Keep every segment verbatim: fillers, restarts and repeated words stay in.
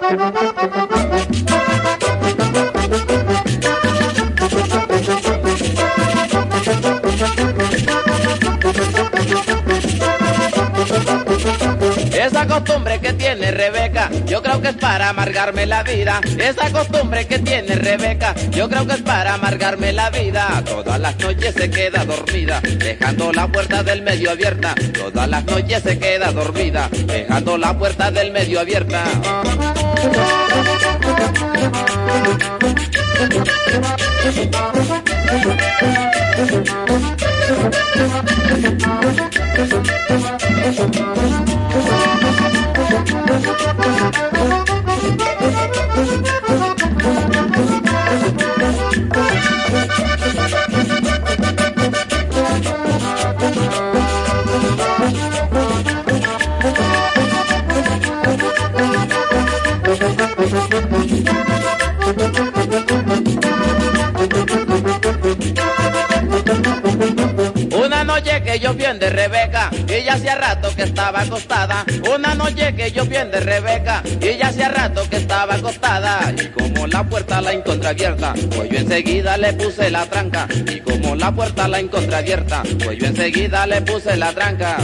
Esa costumbre que tiene Rebeca, yo creo que es para amargarme la vida. Esa costumbre que tiene Rebeca, yo creo que es para amargarme la vida. Todas las noches se queda dormida, dejando la puerta del medio abierta. Todas las noches se queda dormida, dejando la puerta del medio abierta. Una noche que yo vi de Rebeca, y ya hacía rato que estaba acostada. Una noche que yo vi de Rebeca, y ya hacía rato que estaba acostada. Y como la puerta la encontré abierta, pues yo enseguida le puse la tranca. Y como la puerta la encontré abierta, pues yo enseguida le puse la tranca.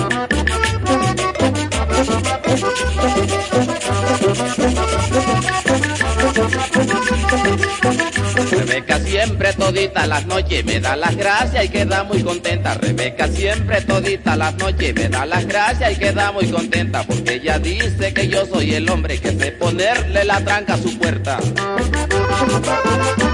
Rebeca siempre todita las noches me da las gracias y queda muy contenta. Rebeca siempre todita las noches me da las gracias y queda muy contenta, porque ella dice que yo soy el hombre que sé ponerle la tranca a su puerta.